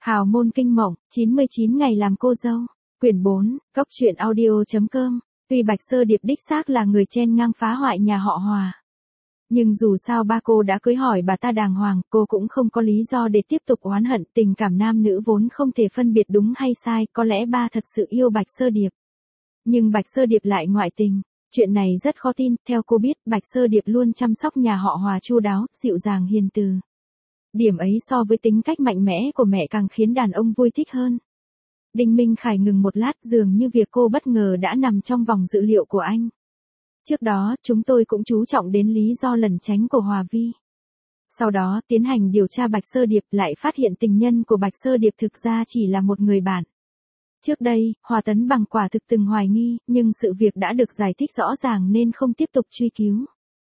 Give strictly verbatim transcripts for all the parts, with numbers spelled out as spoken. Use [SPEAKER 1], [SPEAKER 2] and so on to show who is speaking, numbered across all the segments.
[SPEAKER 1] Hào môn kinh mộng, chín mươi chín ngày làm cô dâu. Quyển bốn, Cốc truyện audio.com. Tuy Bạch Sơ Điệp đích xác là người chen ngang phá hoại nhà họ Hòa. Nhưng dù sao ba cô đã cưới hỏi bà ta đàng hoàng, cô cũng không có lý do để tiếp tục oán hận. Tình cảm nam nữ vốn không thể phân biệt đúng hay sai, có lẽ ba thật sự yêu Bạch Sơ Điệp. Nhưng Bạch Sơ Điệp lại ngoại tình. Chuyện này rất khó tin, theo cô biết, Bạch Sơ Điệp luôn chăm sóc nhà họ Hòa chu đáo, dịu dàng hiền từ. Điểm ấy so với tính cách mạnh mẽ của mẹ càng khiến đàn ông vui thích hơn. Đinh Minh Khải ngừng một lát, dường như việc cô bất ngờ đã nằm trong vòng dự liệu của anh. Trước đó, chúng tôi cũng chú trọng đến lý do lẩn tránh của Hòa Vi. Sau đó, tiến hành điều tra Bạch Sơ Điệp, lại phát hiện tình nhân của Bạch Sơ Điệp thực ra chỉ là một người bạn. Trước đây, Hòa Tấn Bằng quả thực từng hoài nghi, nhưng sự việc đã được giải thích rõ ràng nên không tiếp tục truy cứu.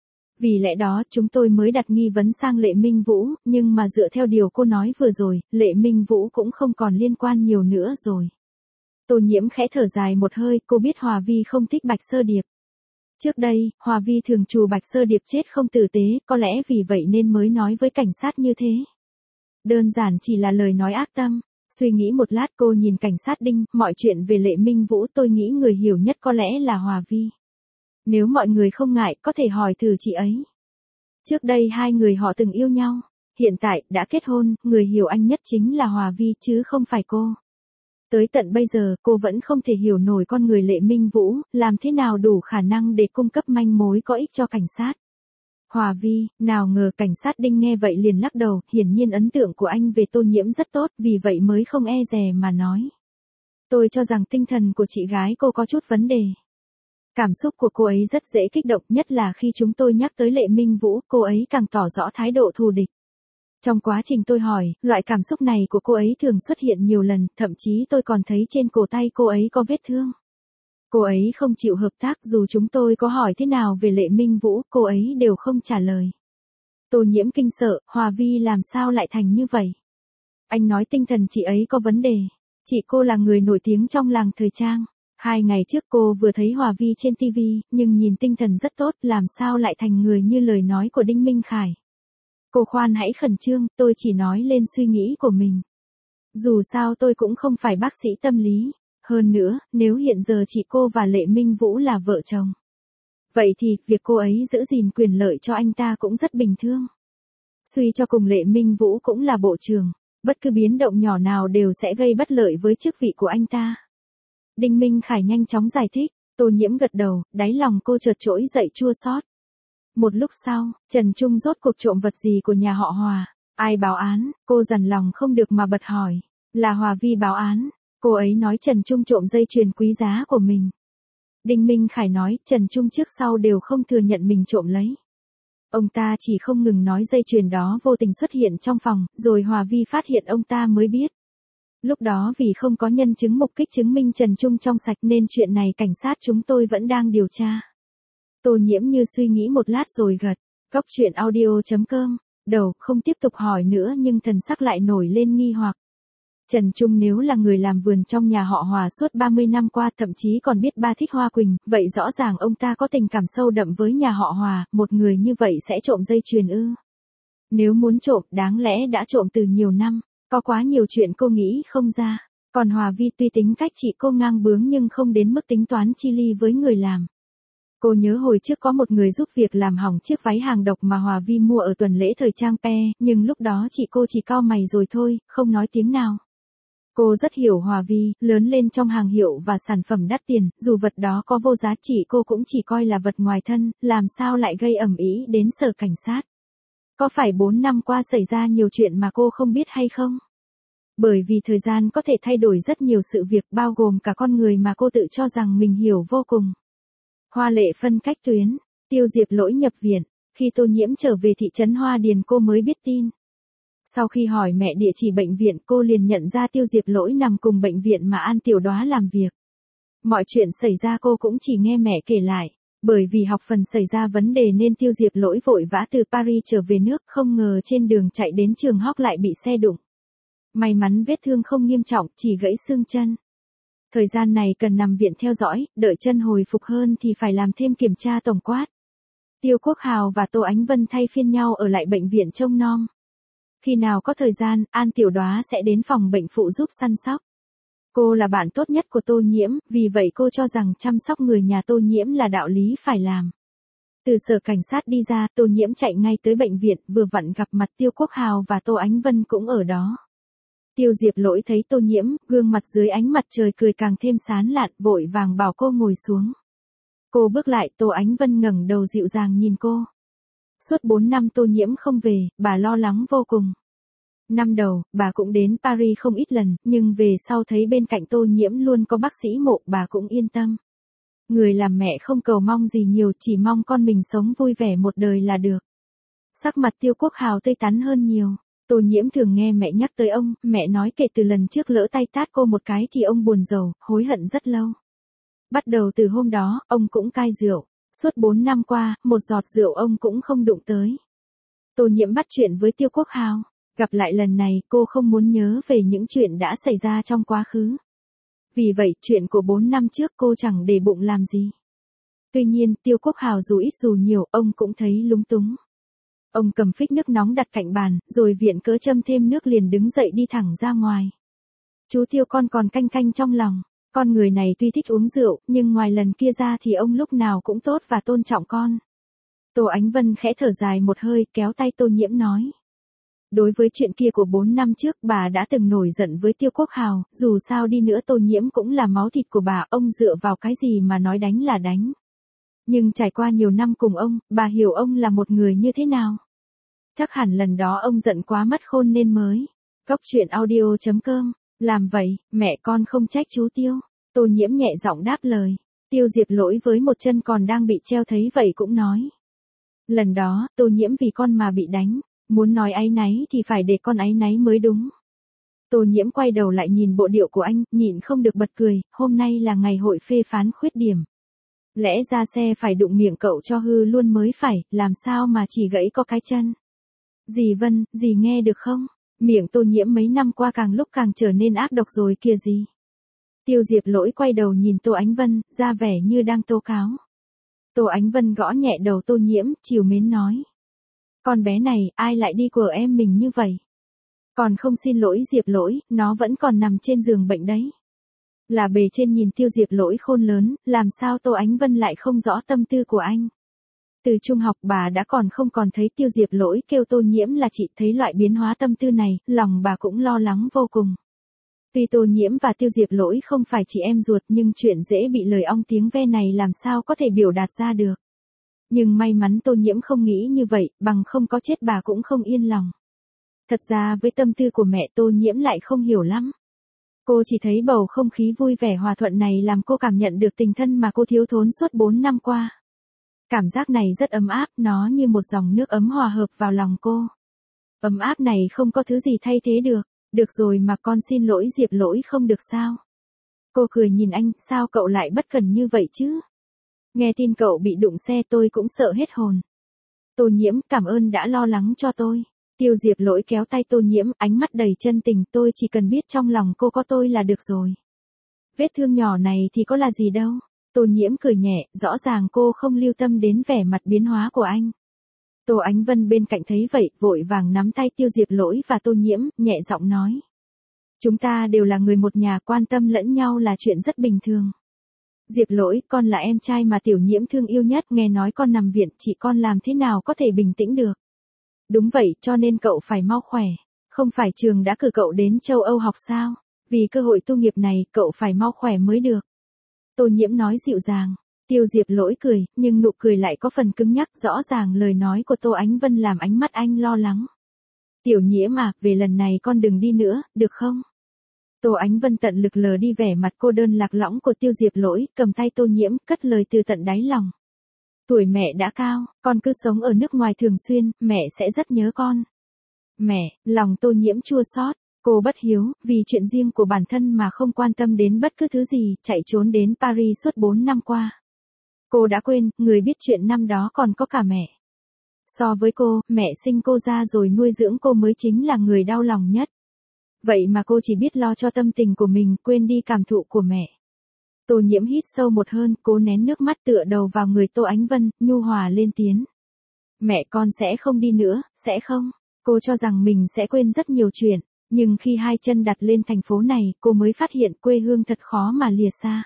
[SPEAKER 1] Vì lẽ đó, chúng tôi mới đặt nghi vấn sang Lệ Minh Vũ, nhưng mà dựa theo điều cô nói vừa rồi, Lệ Minh Vũ cũng không còn liên quan nhiều nữa rồi. Tô Nhiễm khẽ thở dài một hơi, cô biết Hòa Vi không thích Bạch Sơ Điệp. Trước đây, Hòa Vi thường trù Bạch Sơ Điệp chết không tử tế, có lẽ vì vậy nên mới nói với cảnh sát như thế. Đơn giản chỉ là lời nói ác tâm. Suy nghĩ một lát cô nhìn cảnh sát Đinh, mọi chuyện về Lệ Minh Vũ tôi nghĩ người hiểu nhất có lẽ là Hòa Vi. Nếu mọi người không ngại, có thể hỏi thử chị ấy. Trước đây hai người họ từng yêu nhau, hiện tại đã kết hôn, người hiểu anh nhất chính là Hòa Vi chứ không phải cô. Tới tận bây giờ cô vẫn không thể hiểu nổi con người Lệ Minh Vũ, làm thế nào đủ khả năng để cung cấp manh mối có ích cho cảnh sát. Hòa Vi, nào ngờ cảnh sát Đinh nghe vậy liền lắc đầu, hiển nhiên ấn tượng của anh về Tô Nhiễm rất tốt, vì vậy mới không e dè mà nói. Tôi cho rằng tinh thần của chị gái cô có chút vấn đề. Cảm xúc của cô ấy rất dễ kích động, nhất là khi chúng tôi nhắc tới Lệ Minh Vũ, cô ấy càng tỏ rõ thái độ thù địch. Trong quá trình tôi hỏi, loại cảm xúc này của cô ấy thường xuất hiện nhiều lần, thậm chí tôi còn thấy trên cổ tay cô ấy có vết thương. Cô ấy không chịu hợp tác, dù chúng tôi có hỏi thế nào về Lệ Minh Vũ, cô ấy đều không trả lời. Tô Nhiễm kinh sợ, Hòa Vi làm sao lại thành như vậy? Anh nói tinh thần chị ấy có vấn đề. Chị cô là người nổi tiếng trong làng thời trang. Hai ngày trước cô vừa thấy Hòa Vi trên ti vi, nhưng nhìn tinh thần rất tốt, làm sao lại thành người như lời nói của Đinh Minh Khải. Cô khoan hãy khẩn trương, tôi chỉ nói lên suy nghĩ của mình. Dù sao tôi cũng không phải bác sĩ tâm lý. Hơn nữa, nếu hiện giờ chị cô và Lệ Minh Vũ là vợ chồng. Vậy thì, việc cô ấy giữ gìn quyền lợi cho anh ta cũng rất bình thường. Suy cho cùng Lệ Minh Vũ cũng là bộ trưởng, bất cứ biến động nhỏ nào đều sẽ gây bất lợi với chức vị của anh ta. Đinh Minh Khải nhanh chóng giải thích, Tô Nhiễm gật đầu, đáy lòng cô chợt trỗi dậy chua xót. Một lúc sau, Trần Trung rốt cuộc trộm vật gì của nhà họ Hòa? Ai báo án? Cô dằn lòng không được mà bật hỏi. Là Hòa Vi báo án. Cô ấy nói Trần Trung trộm dây chuyền quý giá của mình. Đinh Minh Khải nói, Trần Trung trước sau đều không thừa nhận mình trộm lấy. Ông ta chỉ không ngừng nói dây chuyền đó vô tình xuất hiện trong phòng, rồi Hòa Vi phát hiện ông ta mới biết. Lúc đó vì không có nhân chứng mục kích chứng minh Trần Trung trong sạch nên chuyện này cảnh sát chúng tôi vẫn đang điều tra. Tô Nhiễm như suy nghĩ một lát rồi gật. Cốc truyện audio.com. Đầu không tiếp tục hỏi nữa nhưng thần sắc lại nổi lên nghi hoặc. Trần Trung nếu là người làm vườn trong nhà họ Hòa suốt ba mươi năm qua, thậm chí còn biết ba thích Hoa Quỳnh, vậy rõ ràng ông ta có tình cảm sâu đậm với nhà họ Hòa, một người như vậy sẽ trộm dây chuyền ư? Nếu muốn trộm, đáng lẽ đã trộm từ nhiều năm, có quá nhiều chuyện cô nghĩ không ra. Còn Hòa Vi tuy tính cách chị cô ngang bướng nhưng không đến mức tính toán chi ly với người làm. Cô nhớ hồi trước có một người giúp việc làm hỏng chiếc váy hàng độc mà Hòa Vi mua ở tuần lễ thời trang Pe, nhưng lúc đó chị cô chỉ cau mày rồi thôi, không nói tiếng nào. Cô rất hiểu Hòa Vi, lớn lên trong hàng hiệu và sản phẩm đắt tiền, dù vật đó có vô giá trị cô cũng chỉ coi là vật ngoài thân, làm sao lại gây ầm ĩ đến sở cảnh sát. Có phải bốn năm qua xảy ra nhiều chuyện mà cô không biết hay không? Bởi vì thời gian có thể thay đổi rất nhiều sự việc, bao gồm cả con người mà cô tự cho rằng mình hiểu vô cùng. Hoa Lệ phân cách tuyến, Tiêu Diệp Lỗi nhập viện, khi Tô Nhiễm trở về thị trấn Hoa Điền cô mới biết tin. Sau khi hỏi mẹ địa chỉ bệnh viện cô liền nhận ra Tiêu Diệp Lỗi nằm cùng bệnh viện mà An Tiểu Đóa làm việc. Mọi chuyện xảy ra cô cũng chỉ nghe mẹ kể lại, bởi vì học phần xảy ra vấn đề nên Tiêu Diệp Lỗi vội vã từ Paris trở về nước, không ngờ trên đường chạy đến trường học lại bị xe đụng. May mắn vết thương không nghiêm trọng, chỉ gãy xương chân. Thời gian này cần nằm viện theo dõi, đợi chân hồi phục hơn thì phải làm thêm kiểm tra tổng quát. Tiêu Quốc Hào và Tô Ánh Vân thay phiên nhau ở lại bệnh viện trông nom. Khi nào có thời gian, An Tiểu Đóa sẽ đến phòng bệnh phụ giúp săn sóc. Cô là bạn tốt nhất của Tô Nhiễm, vì vậy cô cho rằng chăm sóc người nhà Tô Nhiễm là đạo lý phải làm. Từ sở cảnh sát đi ra, Tô Nhiễm chạy ngay tới bệnh viện, vừa vặn gặp mặt Tiêu Quốc Hào và Tô Ánh Vân cũng ở đó. Tiêu Diệp Lỗi thấy Tô Nhiễm, gương mặt dưới ánh mặt trời cười càng thêm sán lạn, vội vàng bảo cô ngồi xuống. Cô bước lại, Tô Ánh Vân ngẩng đầu dịu dàng nhìn cô. Suốt bốn năm Tô Nhiễm không về, bà lo lắng vô cùng. Năm đầu, bà cũng đến Paris không ít lần, nhưng về sau thấy bên cạnh Tô Nhiễm luôn có bác sĩ mộ, bà cũng yên tâm. Người làm mẹ không cầu mong gì nhiều, chỉ mong con mình sống vui vẻ một đời là được. Sắc mặt Tiêu Quốc Hào tươi tắn hơn nhiều. Tô Nhiễm thường nghe mẹ nhắc tới ông, mẹ nói kể từ lần trước lỡ tay tát cô một cái thì ông buồn rầu, hối hận rất lâu. Bắt đầu từ hôm đó, ông cũng cai rượu. Suốt bốn năm qua, một giọt rượu ông cũng không đụng tới. Tô Nhiễm bắt chuyện với Tiêu Quốc Hào. Gặp lại lần này, cô không muốn nhớ về những chuyện đã xảy ra trong quá khứ. Vì vậy, chuyện của bốn năm trước cô chẳng để bụng làm gì. Tuy nhiên, Tiêu Quốc Hào dù ít dù nhiều, ông cũng thấy lúng túng. Ông cầm phích nước nóng đặt cạnh bàn, rồi viện cớ châm thêm nước liền đứng dậy đi thẳng ra ngoài. Chú Tiêu con còn canh canh trong lòng. Con người này tuy thích uống rượu, nhưng ngoài lần kia ra thì ông lúc nào cũng tốt và tôn trọng con. Tô Ánh Vân khẽ thở dài một hơi, kéo tay Tô Nhiễm nói. Đối với chuyện kia của bốn năm trước, bà đã từng nổi giận với Tiêu Quốc Hào, dù sao đi nữa Tô Nhiễm cũng là máu thịt của bà, ông dựa vào cái gì mà nói đánh là đánh. Nhưng trải qua nhiều năm cùng ông, bà hiểu ông là một người như thế nào. Chắc hẳn lần đó ông giận quá mất khôn nên mới. Cốc truyện audio chấm com, làm vậy, mẹ con không trách chú Tiêu. Tô Nhiễm nhẹ giọng đáp lời. Tiêu Diệp Lỗi với một chân còn đang bị treo thấy vậy cũng nói. Lần đó, Tô Nhiễm vì con mà bị đánh. Muốn nói áy náy thì phải để con áy náy mới đúng. Tô Nhiễm quay đầu lại nhìn bộ điệu của anh, nhịn không được bật cười, hôm nay là ngày hội phê phán khuyết điểm. Lẽ ra xe phải đụng miệng cậu cho hư luôn mới phải, làm sao mà chỉ gãy có cái chân. Dì Vân, dì nghe được không? Miệng Tô Nhiễm mấy năm qua càng lúc càng trở nên ác độc rồi kìa dì. Tiêu Diệp Lỗi quay đầu nhìn Tô Ánh Vân, ra vẻ như đang tố cáo. Tô Ánh Vân gõ nhẹ đầu Tô Nhiễm, trìu mến nói. Con bé này, ai lại đi của em mình như vậy? Còn không xin lỗi Diệp Lỗi, nó vẫn còn nằm trên giường bệnh đấy. Là bề trên nhìn Tiêu Diệp Lỗi khôn lớn, làm sao Tô Ánh Vân lại không rõ tâm tư của anh. Từ trung học bà đã còn không còn thấy Tiêu Diệp Lỗi kêu Tô Nhiễm là chị, thấy loại biến hóa tâm tư này, lòng bà cũng lo lắng vô cùng. Tuy Tô Nhiễm và Tiêu Diệp Lỗi không phải chị em ruột nhưng chuyện dễ bị lời ong tiếng ve này làm sao có thể biểu đạt ra được. Nhưng may mắn Tô Nhiễm không nghĩ như vậy, bằng không có chết bà cũng không yên lòng. Thật ra với tâm tư của mẹ Tô Nhiễm lại không hiểu lắm. Cô chỉ thấy bầu không khí vui vẻ hòa thuận này làm cô cảm nhận được tình thân mà cô thiếu thốn suốt bốn năm qua. Cảm giác này rất ấm áp, nó như một dòng nước ấm hòa hợp vào lòng cô. Ấm áp này không có thứ gì thay thế được. Được rồi mà con xin lỗi Diệp Lỗi không được sao? Cô cười nhìn anh, sao cậu lại bất cần như vậy chứ? Nghe tin cậu bị đụng xe tôi cũng sợ hết hồn. Tô Nhiễm, cảm ơn đã lo lắng cho tôi. Tiêu Diệp Lỗi kéo tay Tô Nhiễm, ánh mắt đầy chân tình, tôi chỉ cần biết trong lòng cô có tôi là được rồi. Vết thương nhỏ này thì có là gì đâu. Tô Nhiễm cười nhẹ, rõ ràng cô không lưu tâm đến vẻ mặt biến hóa của anh. Tô Ánh Vân bên cạnh thấy vậy, vội vàng nắm tay Tiêu Diệp Lỗi và Tô Nhiễm, nhẹ giọng nói. Chúng ta đều là người một nhà, quan tâm lẫn nhau là chuyện rất bình thường. Diệp Lỗi, con là em trai mà Tiểu Nhiễm thương yêu nhất, nghe nói con nằm viện, chị con làm thế nào có thể bình tĩnh được. Đúng vậy, cho nên cậu phải mau khỏe. Không phải trường đã cử cậu đến châu Âu học sao? Vì cơ hội tu nghiệp này, cậu phải mau khỏe mới được. Tô Nhiễm nói dịu dàng. Tiêu Diệp Lỗi cười, nhưng nụ cười lại có phần cứng nhắc, rõ ràng lời nói của Tô Ánh Vân làm ánh mắt anh lo lắng. Tiểu Nhiễm à, về lần này con đừng đi nữa, được không? Tô Ánh Vân tận lực lờ đi vẻ mặt cô đơn lạc lõng của Tiêu Diệp Lỗi, cầm tay Tô Nhiễm, cất lời từ tận đáy lòng. Tuổi mẹ đã cao, con cứ sống ở nước ngoài thường xuyên, mẹ sẽ rất nhớ con. Mẹ, lòng Tô Nhiễm chua xót, cô bất hiếu, vì chuyện riêng của bản thân mà không quan tâm đến bất cứ thứ gì, chạy trốn đến Paris suốt bốn năm qua. Cô đã quên, người biết chuyện năm đó còn có cả mẹ. So với cô, mẹ sinh cô ra rồi nuôi dưỡng cô mới chính là người đau lòng nhất. Vậy mà cô chỉ biết lo cho tâm tình của mình, quên đi cảm thụ của mẹ. Tô Nhiễm hít sâu một hơi, cố nén nước mắt tựa đầu vào người Tô Ánh Vân, nhu hòa lên tiếng. Mẹ con sẽ không đi nữa, sẽ không? Cô cho rằng mình sẽ quên rất nhiều chuyện, nhưng khi hai chân đặt lên thành phố này, cô mới phát hiện quê hương thật khó mà lìa xa.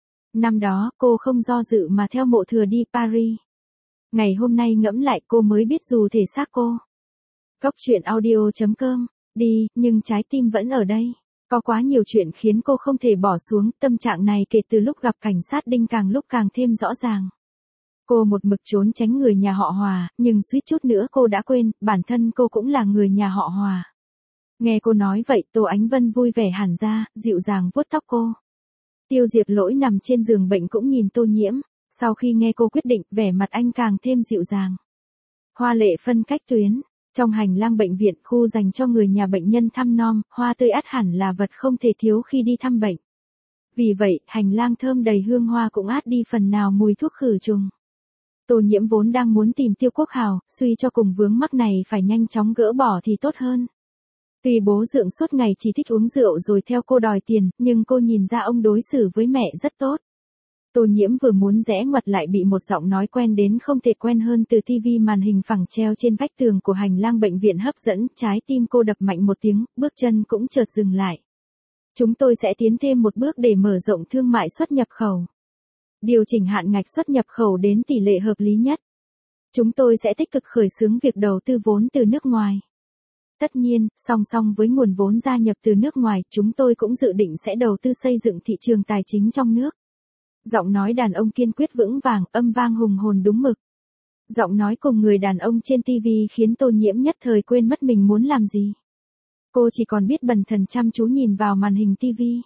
[SPEAKER 1] Năm đó, cô không do dự mà theo mộ thừa đi Paris. Ngày hôm nay ngẫm lại cô mới biết dù thể xác cô. Góc truyện audio chấm com, đi, nhưng trái tim vẫn ở đây. Có quá nhiều chuyện khiến cô không thể bỏ xuống, tâm trạng này kể từ lúc gặp cảnh sát Đinh càng lúc càng thêm rõ ràng. Cô một mực trốn tránh người nhà họ Hòa, nhưng suýt chút nữa cô đã quên, bản thân cô cũng là người nhà họ Hòa. Nghe cô nói vậy, Tô Ánh Vân vui vẻ hẳn ra, dịu dàng vuốt tóc cô. Tiêu Diệp Lỗi nằm trên giường bệnh cũng nhìn Tô Nhiễm, sau khi nghe cô quyết định, vẻ mặt anh càng thêm dịu dàng. Hoa lệ phân cách tuyến, trong hành lang bệnh viện, khu dành cho người nhà bệnh nhân thăm nom, hoa tươi ắt hẳn là vật không thể thiếu khi đi thăm bệnh. Vì vậy, hành lang thơm đầy hương hoa cũng át đi phần nào mùi thuốc khử trùng. Tô Nhiễm vốn đang muốn tìm Tiêu Quốc Hào, suy cho cùng vướng mắc này phải nhanh chóng gỡ bỏ thì tốt hơn. Tuy bố Dượng suốt ngày chỉ thích uống rượu rồi theo cô đòi tiền, nhưng cô nhìn ra ông đối xử với mẹ rất tốt. Tô Nhiễm vừa muốn rẽ ngoặt lại bị một giọng nói quen đến không thể quen hơn từ tivi màn hình phẳng treo trên vách tường của hành lang bệnh viện hấp dẫn, trái tim cô đập mạnh một tiếng, bước chân cũng chợt dừng lại. Chúng tôi sẽ tiến thêm một bước để mở rộng thương mại xuất nhập khẩu. Điều chỉnh hạn ngạch xuất nhập khẩu đến tỷ lệ hợp lý nhất. Chúng tôi sẽ tích cực khởi xướng việc đầu tư vốn từ nước ngoài. Tất nhiên, song song với nguồn vốn gia nhập từ nước ngoài, chúng tôi cũng dự định sẽ đầu tư xây dựng thị trường tài chính trong nước. Giọng nói đàn ông kiên quyết vững vàng, âm vang hùng hồn đúng mực. Giọng nói cùng người đàn ông trên tivi khiến Tô Nhiễm nhất thời quên mất mình muốn làm gì. Cô chỉ còn biết bần thần chăm chú nhìn vào màn hình tivi.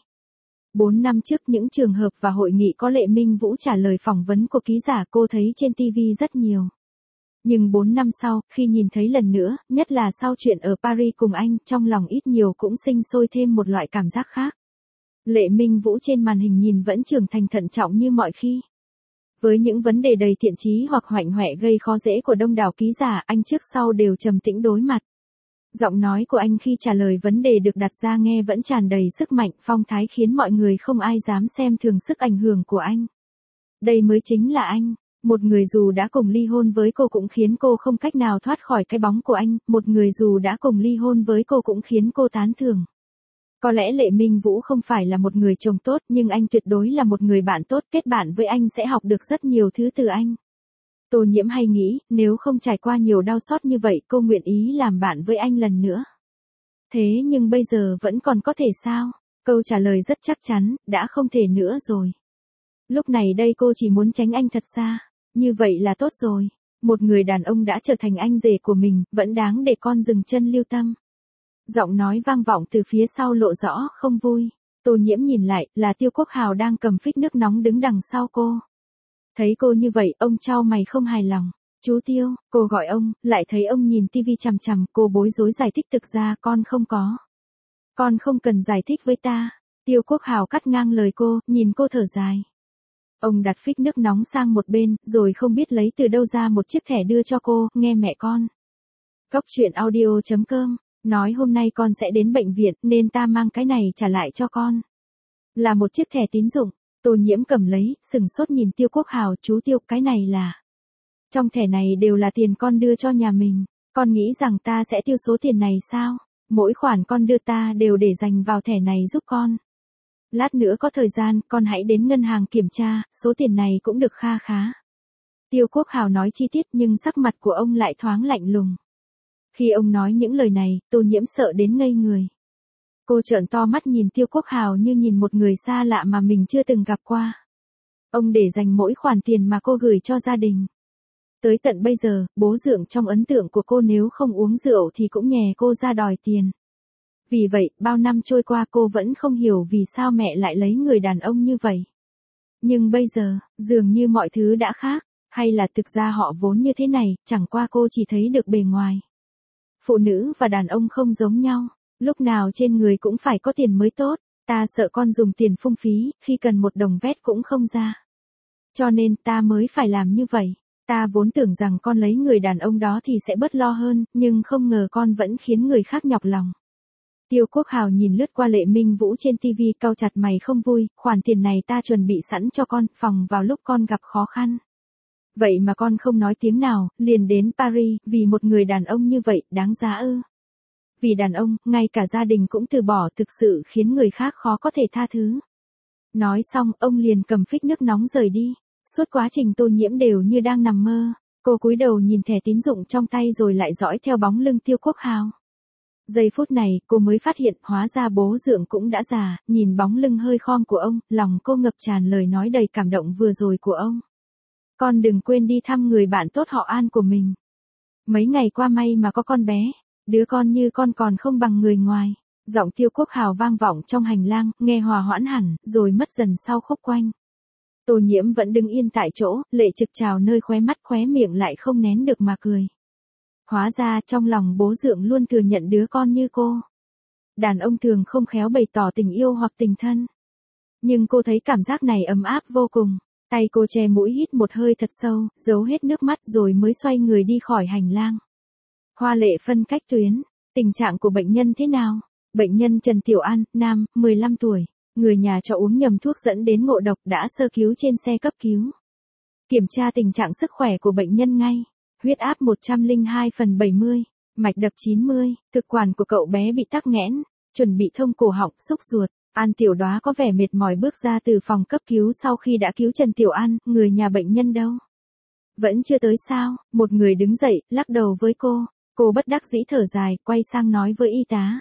[SPEAKER 1] Bốn năm trước những trường hợp và hội nghị có Lệ Minh Vũ trả lời phỏng vấn của ký giả cô thấy trên tivi rất nhiều. Nhưng bốn năm sau, khi nhìn thấy lần nữa, nhất là sau chuyện ở Paris cùng anh, trong lòng ít nhiều cũng sinh sôi thêm một loại cảm giác khác. Lệ Minh Vũ trên màn hình nhìn vẫn trưởng thành thận trọng như mọi khi. Với những vấn đề đầy thiện chí hoặc hoạnh hoẹ gây khó dễ của đông đảo ký giả, anh trước sau đều trầm tĩnh đối mặt. Giọng nói của anh khi trả lời vấn đề được đặt ra nghe vẫn tràn đầy sức mạnh, phong thái khiến mọi người không ai dám xem thường sức ảnh hưởng của anh. Đây mới chính là anh. Một người dù đã cùng ly hôn với cô cũng khiến cô không cách nào thoát khỏi cái bóng của anh, một người dù đã cùng ly hôn với cô cũng khiến cô tán thưởng. Có lẽ Lệ Minh Vũ không phải là một người chồng tốt, nhưng anh tuyệt đối là một người bạn tốt, kết bạn với anh sẽ học được rất nhiều thứ từ anh. Tô Nhiễm hay nghĩ, nếu không trải qua nhiều đau xót như vậy, cô nguyện ý làm bạn với anh lần nữa. Thế nhưng bây giờ vẫn còn có thể sao? Câu trả lời rất chắc chắn, đã không thể nữa rồi. Lúc này đây cô chỉ muốn tránh anh thật xa. Như vậy là tốt rồi. Một người đàn ông đã trở thành anh rể của mình, vẫn đáng để con dừng chân lưu tâm. Giọng nói vang vọng từ phía sau lộ rõ không vui. Tô Nhiễm nhìn lại, là Tiêu Quốc Hào đang cầm phích nước nóng đứng đằng sau cô. Thấy cô như vậy, ông chau mày không hài lòng. Chú Tiêu, cô gọi ông, lại thấy ông nhìn tivi chằm chằm, cô bối rối giải thích thực ra con không có. Con không cần giải thích với ta. Tiêu Quốc Hào cắt ngang lời cô, nhìn cô thở dài. Ông đặt phích nước nóng sang một bên, rồi không biết lấy từ đâu ra một chiếc thẻ đưa cho cô, nghe mẹ con. Góc truyện audio chấm com, nói hôm nay con sẽ đến bệnh viện, nên ta mang cái này trả lại cho con. Là một chiếc thẻ tín dụng, Tô Nhiễm cầm lấy, sừng sốt nhìn Tiêu Quốc Hào, chú Tiêu, cái này là. Trong thẻ này đều là tiền con đưa cho nhà mình, con nghĩ rằng ta sẽ tiêu số tiền này sao? Mỗi khoản con đưa ta đều để dành vào thẻ này giúp con. Lát nữa có thời gian, con hãy đến ngân hàng kiểm tra, số tiền này cũng được kha khá. Tiêu Quốc Hào nói chi tiết nhưng sắc mặt của ông lại thoáng lạnh lùng. Khi ông nói những lời này, Tô Nhiễm sợ đến ngây người. Cô trợn to mắt nhìn Tiêu Quốc Hào như nhìn một người xa lạ mà mình chưa từng gặp qua. Ông để dành mỗi khoản tiền mà cô gửi cho gia đình. Tới tận bây giờ, bố Dượng trong ấn tượng của cô nếu không uống rượu thì cũng nhè cô ra đòi tiền. Vì vậy, bao năm trôi qua cô vẫn không hiểu vì sao mẹ lại lấy người đàn ông như vậy. Nhưng bây giờ, dường như mọi thứ đã khác, hay là thực ra họ vốn như thế này, chẳng qua cô chỉ thấy được bề ngoài. Phụ nữ và đàn ông không giống nhau, lúc nào trên người cũng phải có tiền mới tốt, ta sợ con dùng tiền phung phí, khi cần một đồng vét cũng không ra. Cho nên ta mới phải làm như vậy, ta vốn tưởng rằng con lấy người đàn ông đó thì sẽ bớt lo hơn, nhưng không ngờ con vẫn khiến người khác nhọc lòng. Tiêu Quốc Hào nhìn lướt qua Lệ Minh Vũ trên tivi, cau chặt mày không vui, khoản tiền này ta chuẩn bị sẵn cho con, phòng vào lúc con gặp khó khăn. Vậy mà con không nói tiếng nào, liền đến Paris, vì một người đàn ông như vậy, đáng giá ư? Vì đàn ông, ngay cả gia đình cũng từ bỏ, thực sự khiến người khác khó có thể tha thứ. Nói xong, ông liền cầm phích nước nóng rời đi. Suốt quá trình Tô Nhiễm đều như đang nằm mơ. Cô cúi đầu nhìn thẻ tín dụng trong tay rồi lại dõi theo bóng lưng Tiêu Quốc Hào. Giây phút này, cô mới phát hiện, hóa ra bố Dượng cũng đã già, nhìn bóng lưng hơi khom của ông, lòng cô ngập tràn lời nói đầy cảm động vừa rồi của ông. Con đừng quên đi thăm người bạn tốt họ An của mình. Mấy ngày qua may mà có con bé, đứa con như con còn không bằng người ngoài. Giọng Tiêu Quốc Hào vang vọng trong hành lang, nghe hòa hoãn hẳn, rồi mất dần sau khúc quanh. Tô Nhiễm vẫn đứng yên tại chỗ, lệ trực trào nơi khóe mắt khóe miệng lại không nén được mà cười. Hóa ra trong lòng bố Dượng luôn thừa nhận đứa con như cô. Đàn ông thường không khéo bày tỏ tình yêu hoặc tình thân. Nhưng cô thấy cảm giác này ấm áp vô cùng. Tay cô che mũi hít một hơi thật sâu, giấu hết nước mắt rồi mới xoay người đi khỏi hành lang. Hoa lệ phân cách tuyến. Tình trạng của bệnh nhân thế nào? Bệnh nhân Trần Tiểu An, nam, mười lăm tuổi. Người nhà cho uống nhầm thuốc dẫn đến ngộ độc đã sơ cứu trên xe cấp cứu. Kiểm tra tình trạng sức khỏe của bệnh nhân ngay. Huyết áp một trăm lẻ hai phần bảy mươi, mạch đập chín mươi, thực quản của cậu bé bị tắc nghẽn, chuẩn bị thông cổ họng, xúc ruột. An Tiểu Đóa có vẻ mệt mỏi bước ra từ phòng cấp cứu sau khi đã cứu Trần Tiểu An, người nhà bệnh nhân đâu? Vẫn chưa tới sao? Một người đứng dậy, lắc đầu với cô. Cô bất đắc dĩ thở dài, quay sang nói với y tá.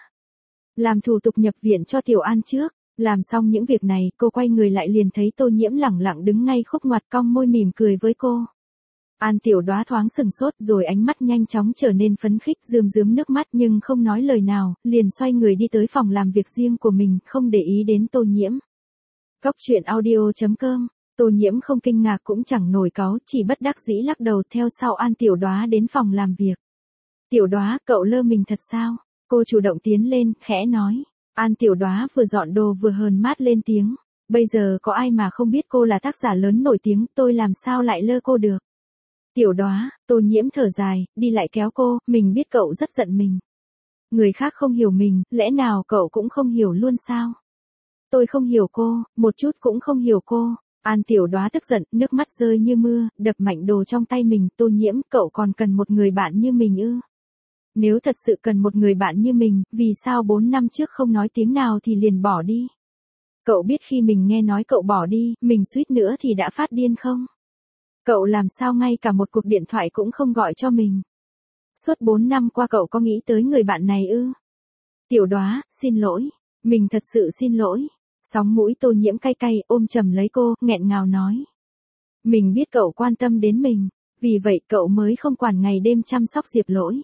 [SPEAKER 1] Làm thủ tục nhập viện cho Tiểu An trước. Làm xong những việc này, cô quay người lại liền thấy Tô Nhiễm lẳng lặng đứng ngay khúc ngoặt cong môi mỉm cười với cô. An Tiểu Đóa thoáng sừng sốt rồi ánh mắt nhanh chóng trở nên phấn khích, rơm rớm nước mắt nhưng không nói lời nào, liền xoay người đi tới phòng làm việc riêng của mình, không để ý đến Tô Nhiễm. Góc truyện audio chấm com, Tô Nhiễm không kinh ngạc cũng chẳng nổi cáu, chỉ bất đắc dĩ lắc đầu theo sau An Tiểu Đóa đến phòng làm việc. Tiểu Đóa, cậu lơ mình thật sao? Cô chủ động tiến lên, khẽ nói. An Tiểu Đóa vừa dọn đồ vừa hờn mát lên tiếng. Bây giờ có ai mà không biết cô là tác giả lớn nổi tiếng, tôi làm sao lại lơ cô được? Tiểu Đóa, Tô Nhiễm thở dài, đi lại kéo cô, mình biết cậu rất giận mình. Người khác không hiểu mình, lẽ nào cậu cũng không hiểu luôn sao? Tôi không hiểu cô, một chút cũng không hiểu cô. An Tiểu Đóa tức giận, nước mắt rơi như mưa, đập mạnh đồ trong tay mình. Tô Nhiễm, cậu còn cần một người bạn như mình ư? Nếu thật sự cần một người bạn như mình, vì sao bốn năm trước không nói tiếng nào thì liền bỏ đi? Cậu biết khi mình nghe nói cậu bỏ đi, mình suýt nữa thì đã phát điên không? Cậu làm sao ngay cả một cuộc điện thoại cũng không gọi cho mình? Suốt bốn năm qua cậu có nghĩ tới người bạn này ư? Tiểu Đóa, xin lỗi. Mình thật sự xin lỗi. Sóng mũi Tô Nhiễm cay cay ôm chầm lấy cô, nghẹn ngào nói. Mình biết cậu quan tâm đến mình. Vì vậy cậu mới không quản ngày đêm chăm sóc Diệp Lỗi.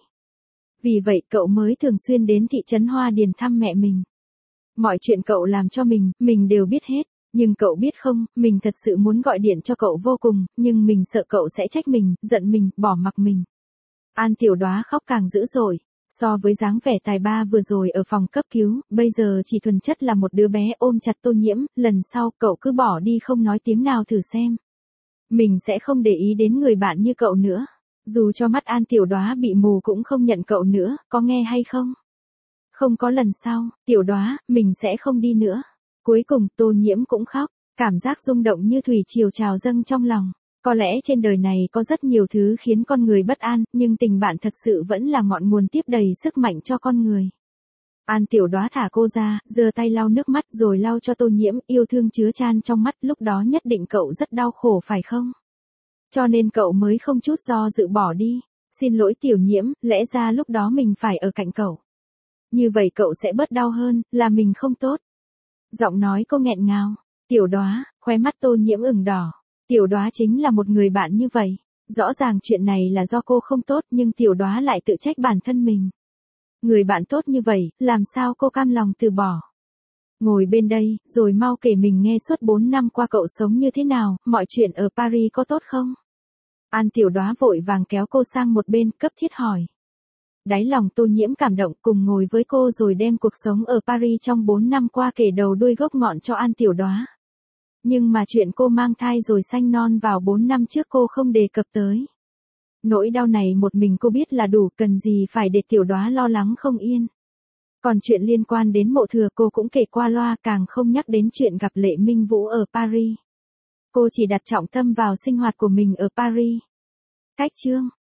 [SPEAKER 1] Vì vậy cậu mới thường xuyên đến thị trấn Hoa Điền thăm mẹ mình. Mọi chuyện cậu làm cho mình, mình đều biết hết. Nhưng cậu biết không, mình thật sự muốn gọi điện cho cậu vô cùng, nhưng mình sợ cậu sẽ trách mình, giận mình, bỏ mặc mình. An Tiểu Đóa khóc càng dữ dội. So với dáng vẻ tài ba vừa rồi ở phòng cấp cứu, bây giờ chỉ thuần chất là một đứa bé ôm chặt Tô Nhiễm, lần sau cậu cứ bỏ đi không nói tiếng nào thử xem. Mình sẽ không để ý đến người bạn như cậu nữa. Dù cho mắt An Tiểu Đóa bị mù cũng không nhận cậu nữa, có nghe hay không? Không có lần sau, Tiểu Đóa, mình sẽ không đi nữa. Cuối cùng Tô Nhiễm cũng khóc, cảm giác rung động như thủy triều trào dâng trong lòng. Có lẽ trên đời này có rất nhiều thứ khiến con người bất an, nhưng tình bạn thật sự vẫn là ngọn nguồn tiếp đầy sức mạnh cho con người. An Tiểu Đóa thả cô ra, giơ tay lau nước mắt rồi lau cho Tô Nhiễm, yêu thương chứa chan trong mắt, lúc đó nhất định cậu rất đau khổ phải không? Cho nên cậu mới không chút do dự bỏ đi. Xin lỗi Tiểu Nhiễm, lẽ ra lúc đó mình phải ở cạnh cậu. Như vậy cậu sẽ bớt đau hơn, là mình không tốt. Giọng nói cô nghẹn ngào. Tiểu Đóa, khóe mắt Tô Nhiễm ửng đỏ. Tiểu Đóa chính là một người bạn như vậy. Rõ ràng chuyện này là do cô không tốt nhưng Tiểu Đóa lại tự trách bản thân mình. Người bạn tốt như vậy, làm sao cô cam lòng từ bỏ? Ngồi bên đây, rồi mau kể mình nghe suốt bốn năm qua cậu sống như thế nào, mọi chuyện ở Paris có tốt không? An Tiểu Đóa vội vàng kéo cô sang một bên, cấp thiết hỏi. Đáy lòng Tô Nhiễm cảm động cùng ngồi với cô rồi đem cuộc sống ở Paris trong bốn năm qua kể đầu đuôi gốc ngọn cho An Tiểu Đóa. Nhưng mà chuyện cô mang thai rồi sanh non vào bốn năm trước cô không đề cập tới. Nỗi đau này một mình cô biết là đủ, cần gì phải để Tiểu Đóa lo lắng không yên. Còn chuyện liên quan đến mộ thừa cô cũng kể qua loa, càng không nhắc đến chuyện gặp Lệ Minh Vũ ở Paris. Cô chỉ đặt trọng tâm vào sinh hoạt của mình ở Paris. Cách chương